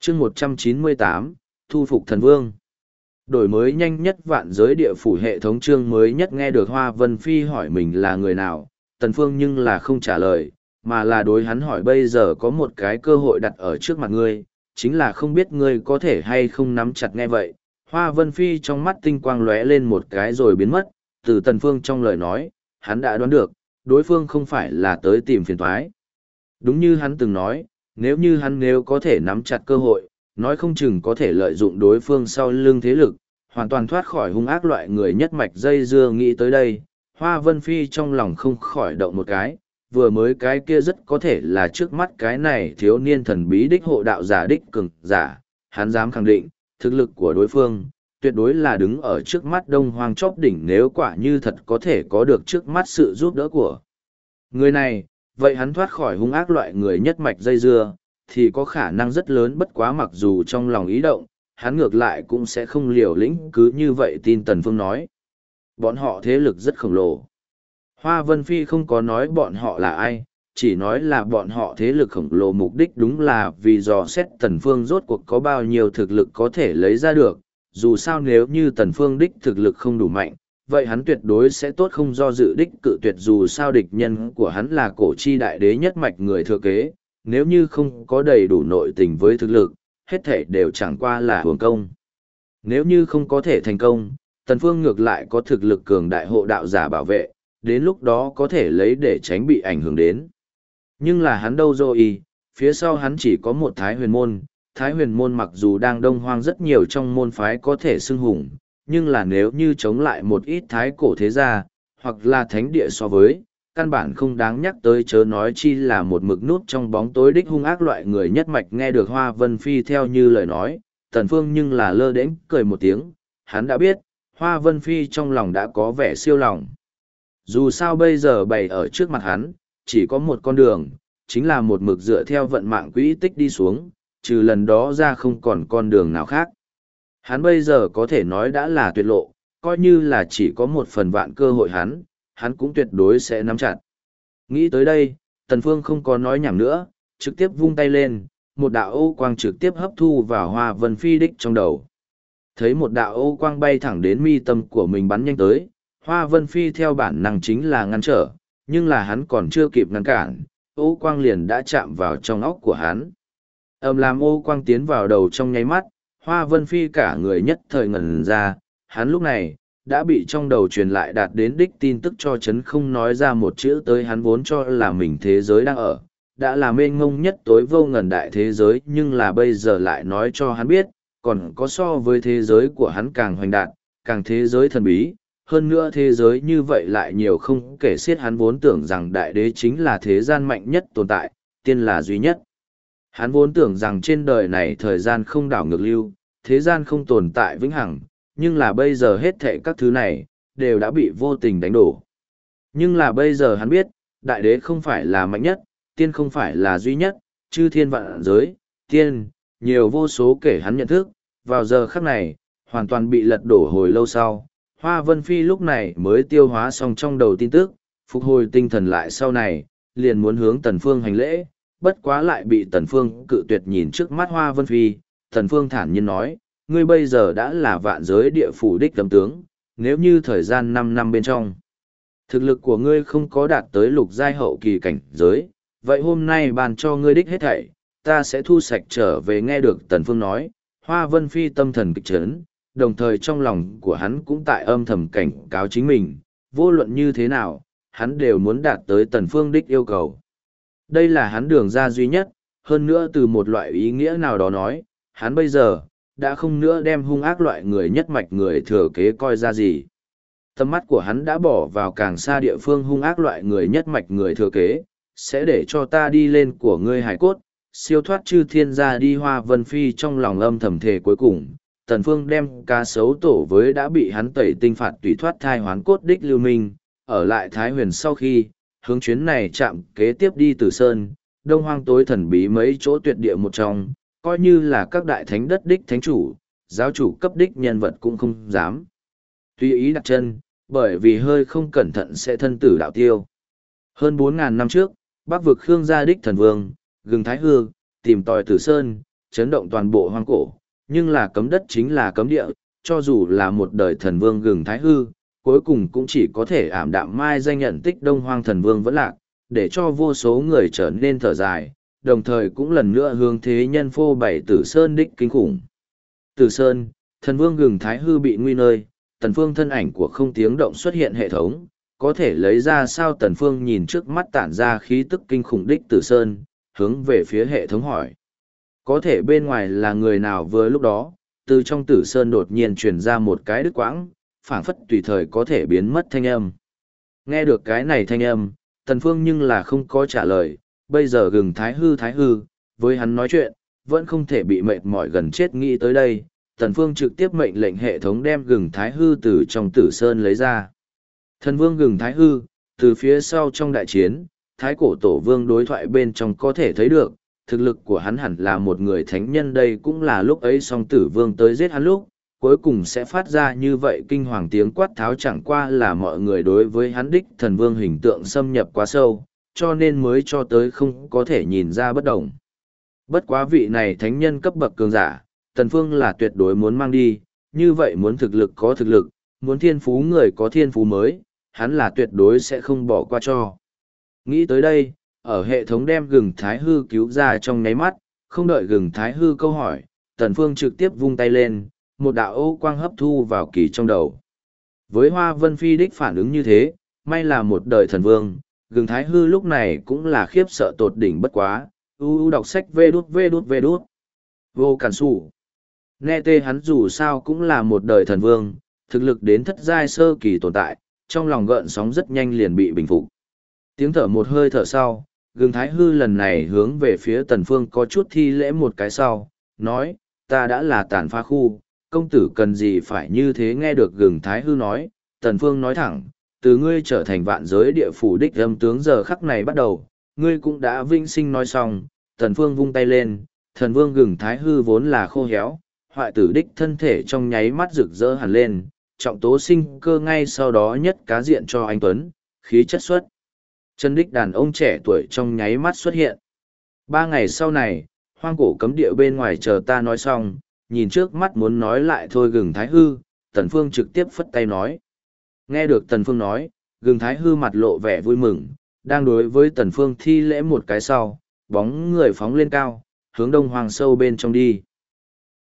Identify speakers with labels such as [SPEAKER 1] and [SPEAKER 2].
[SPEAKER 1] chương 198, thu phục thần vương. Đổi mới nhanh nhất vạn giới địa phủ hệ thống chương mới nhất. Nghe được Hoa Vân Phi hỏi mình là người nào, Tần Phương nhưng là không trả lời, mà là đối hắn hỏi bây giờ có một cái cơ hội đặt ở trước mặt ngươi, chính là không biết ngươi có thể hay không nắm chặt. Nghe vậy, Hoa Vân Phi trong mắt tinh quang lóe lên một cái rồi biến mất, từ Tần Phương trong lời nói, hắn đã đoán được, đối phương không phải là tới tìm phiền toái. Đúng như hắn từng nói, nếu có thể nắm chặt cơ hội, nói không chừng có thể lợi dụng đối phương sau lưng thế lực, hoàn toàn thoát khỏi hung ác loại người nhất mạch dây dưa. Nghĩ tới đây, Hoa Vân Phi trong lòng không khỏi động một cái, vừa mới cái kia rất có thể là trước mắt cái này thiếu niên thần bí đích hộ đạo giả đích cường giả, hắn dám khẳng định, thực lực của đối phương, tuyệt đối là đứng ở trước mắt Đông Hoang chóp đỉnh. Nếu quả như thật có thể có được trước mắt sự giúp đỡ của người này, vậy hắn thoát khỏi hung ác loại người nhất mạch dây dưa, thì có khả năng rất lớn. Bất quá mặc dù trong lòng ý động, hắn ngược lại cũng sẽ không liều lĩnh cứ như vậy tin Tần Phương nói. Bọn họ thế lực rất khổng lồ. Hoa Vân Phi không có nói bọn họ là ai, chỉ nói là bọn họ thế lực khổng lồ, mục đích đúng là vì dò xét Tần Phương rốt cuộc có bao nhiêu thực lực có thể lấy ra được. Dù sao nếu như Tần Phương đích thực lực không đủ mạnh, vậy hắn tuyệt đối sẽ tốt không do dự đích cự tuyệt. Dù sao địch nhân của hắn là cổ chi đại đế nhất mạch người thừa kế, nếu như không có đầy đủ nội tình với thực lực, hết thể đều chẳng qua là hưởng công. Nếu như không có thể thành công, Tần Phương ngược lại có thực lực cường đại hộ đạo giả bảo vệ, đến lúc đó có thể lấy để tránh bị ảnh hưởng đến. Nhưng là hắn đâu rồi, phía sau hắn chỉ có một Thái Huyền Môn. Thái Huyền Môn mặc dù đang Đông Hoang rất nhiều trong môn phái có thể xưng hùng, nhưng là nếu như chống lại một ít thái cổ thế gia, hoặc là thánh địa so với, căn bản không đáng nhắc tới, chớ nói chi là một mực nút trong bóng tối đích hung ác loại người nhất mạch. Nghe được Hoa Vân Phi theo như lời nói, Tần Phương nhưng là lơ đễnh cười một tiếng, hắn đã biết, Hoa Vân Phi trong lòng đã có vẻ siêu lòng. Dù sao bây giờ bày ở trước mặt hắn, chỉ có một con đường, chính là một mực dựa theo vận mạng quỹ tích đi xuống, trừ lần đó ra không còn con đường nào khác. Hắn bây giờ có thể nói đã là tuyệt lộ, coi như là chỉ có một phần vạn cơ hội hắn cũng tuyệt đối sẽ nắm chặt. Nghĩ tới đây, Tần Phương không có nói nhảm nữa, trực tiếp vung tay lên, một đạo ô quang trực tiếp hấp thu vào Hoa Vân Phi đích trong đầu. Thấy một đạo ô quang bay thẳng đến mi tâm của mình bắn nhanh tới, Hoa Vân Phi theo bản năng chính là ngăn trở, nhưng là hắn còn chưa kịp ngăn cản, ô quang liền đã chạm vào trong óc của hắn. Làm ô quang tiến vào đầu trong nháy mắt, Hoa Vân Phi cả người nhất thời ngẩn ra, hắn lúc này đã bị trong đầu truyền lại đạt đến đích tin tức cho chấn không nói ra một chữ tới. Hắn vốn cho là mình thế giới đang ở, đã là mênh mông nhất tối vô ngần đại thế giới, nhưng là bây giờ lại nói cho hắn biết, còn có so với thế giới của hắn càng hoành đạt, càng thế giới thần bí. Hơn nữa thế giới như vậy lại nhiều không kể xiết. Hắn vốn tưởng rằng đại đế chính là thế gian mạnh nhất tồn tại, tiên là duy nhất. Hắn vốn tưởng rằng trên đời này thời gian không đảo ngược lưu, thế gian không tồn tại vĩnh hằng, nhưng là bây giờ hết thệ các thứ này, đều đã bị vô tình đánh đổ. Nhưng là bây giờ hắn biết, đại đế không phải là mạnh nhất, tiên không phải là duy nhất, chư thiên vạn giới, tiên, nhiều vô số kể hắn nhận thức, vào giờ khắc này, hoàn toàn bị lật đổ. Hồi lâu sau, Hoa Vân Phi lúc này mới tiêu hóa xong trong đầu tin tức, phục hồi tinh thần lại sau này, liền muốn hướng Tần Phương hành lễ, bất quá lại bị Tần Phương cự tuyệt. Nhìn trước mắt Hoa Vân Phi, Tần Phương thản nhiên nói, ngươi bây giờ đã là vạn giới địa phủ đích tấm tướng, nếu như thời gian 5 năm bên trong, thực lực của ngươi không có đạt tới lục giai hậu kỳ cảnh giới, vậy hôm nay bàn cho ngươi đích hết thảy, ta sẽ thu sạch trở về. Nghe được Tần Phương nói, Hoa Vân Phi tâm thần kịch chấn, đồng thời trong lòng của hắn cũng tại âm thầm cảnh cáo chính mình, vô luận như thế nào, hắn đều muốn đạt tới Tần Phương đích yêu cầu. Đây là hắn đường ra duy nhất, hơn nữa từ một loại ý nghĩa nào đó nói, hắn bây giờ đã không nữa đem hung ác loại người nhất mạch người thừa kế coi ra gì. Tầm mắt của hắn đã bỏ vào càng xa địa phương. Hung ác loại người nhất mạch người thừa kế, sẽ để cho ta đi lên của ngươi hải cốt, siêu thoát chư thiên gia đi. Hoa Vân Phi trong lòng âm thầm thề cuối cùng, Tần Phương đem cá sấu tổ với đã bị hắn tẩy tinh phạt tùy thoát thai hoán cốt đích Lưu Minh, ở lại Thái Huyền sau khi, hướng chuyến này chạm kế tiếp đi Tử Sơn, Đông Hoang tối thần bí mấy chỗ tuyệt địa một trong, coi như là các đại thánh đất đích thánh chủ, giáo chủ cấp đích nhân vật cũng không dám tùy ý đặt chân, bởi vì hơi không cẩn thận sẽ thân tử đạo tiêu. Hơn 4.000 năm trước, Bắc vực Khương gia đích thần vương, Gừng Thái Hư, tìm tòi Tử Sơn, chấn động toàn bộ hoang cổ, nhưng là cấm đất chính là cấm địa, cho dù là một đời thần vương gừng thái hư, cuối cùng cũng chỉ có thể ảm đạm mai danh nhận tích Đông Hoang thần vương vẫn lạc, để cho vô số người trở nên thở dài, đồng thời cũng lần nữa hướng thế nhân phô bày Tử Sơn đích kinh khủng. Tử Sơn, thần vương gừng thái hư bị nguy nơi, Tần Phương thân ảnh của không tiếng động xuất hiện hệ thống, có thể lấy ra sao. Tần Phương nhìn trước mắt tản ra khí tức kinh khủng đích Tử Sơn, hướng về phía hệ thống hỏi. Có thể bên ngoài là người nào? Vừa lúc đó, từ trong Tử Sơn đột nhiên truyền ra một cái đứt quãng, phảng phất tùy thời có thể biến mất thanh âm. Nghe được cái này thanh âm, Tần Phương nhưng là không có trả lời, bây giờ gừng thái hư, với hắn nói chuyện, vẫn không thể bị mệt mỏi gần chết. Nghĩ tới đây, Tần Phương trực tiếp mệnh lệnh hệ thống đem gừng thái hư từ trong Tử Sơn lấy ra. Thần vương gừng thái hư, từ phía sau trong đại chiến, thái cổ tổ vương đối thoại bên trong có thể thấy được, thực lực của hắn hẳn là một người thánh nhân. Đây cũng là lúc ấy song tử vương tới giết hắn lúc, cuối cùng sẽ phát ra như vậy kinh hoàng tiếng quát tháo. Chẳng qua là mọi người đối với hắn đích thần vương hình tượng xâm nhập quá sâu, cho nên mới cho tới không có thể nhìn ra bất đồng. Bất quá vị này thánh nhân cấp bậc cường giả, Tần Phương là tuyệt đối muốn mang đi, như vậy muốn thực lực có thực lực, muốn thiên phú người có thiên phú mới, hắn là tuyệt đối sẽ không bỏ qua cho. Nghĩ tới đây, ở hệ thống đem gừng thái hư cứu ra trong nháy mắt, không đợi gừng thái hư câu hỏi, Tần Phương trực tiếp vung tay lên, một đạo ô quang hấp thu vào kỳ trong đầu. Với Hoa Vân Phi đích phản ứng như thế, may là một đời thần vương, gừng thái hư lúc này cũng là khiếp sợ tột đỉnh. Bất quá, đọc sách vê đút. Vô cản sủ. Nghe tê hắn dù sao cũng là một đời thần vương, thực lực đến thất giai sơ kỳ tồn tại, trong lòng gợn sóng rất nhanh liền bị bình phục. Tiếng thở một hơi thở sau, gừng thái hư lần này hướng về phía Tần Phương có chút thi lễ một cái sau, nói, ta đã là tàn phá khu, công tử cần gì phải như thế. Nghe được gừng thái hư nói, Tần Phương nói thẳng, từ ngươi trở thành vạn giới địa phủ đích âm tướng giờ khắc này bắt đầu, ngươi cũng đã vinh sinh. Nói xong, Tần Phương vung tay lên, thần vương gừng thái hư vốn là khô héo, hoại tử đích thân thể trong nháy mắt rực rỡ hẳn lên, trọng tố sinh cơ ngay sau đó nhất cá diện cho anh Tuấn, khí chất xuất. Chân đích đàn ông trẻ tuổi trong nháy mắt xuất hiện. 3 ngày sau này, hoang cổ cấm địa bên ngoài chờ ta nói xong, nhìn trước mắt muốn nói lại thôi gừng thái hư, Tần Phương trực tiếp phất tay nói. Nghe được Tần Phương nói, gừng thái hư mặt lộ vẻ vui mừng, đang đối với Tần Phương thi lễ một cái sau, bóng người phóng lên cao, hướng đông hoàng sâu bên trong đi.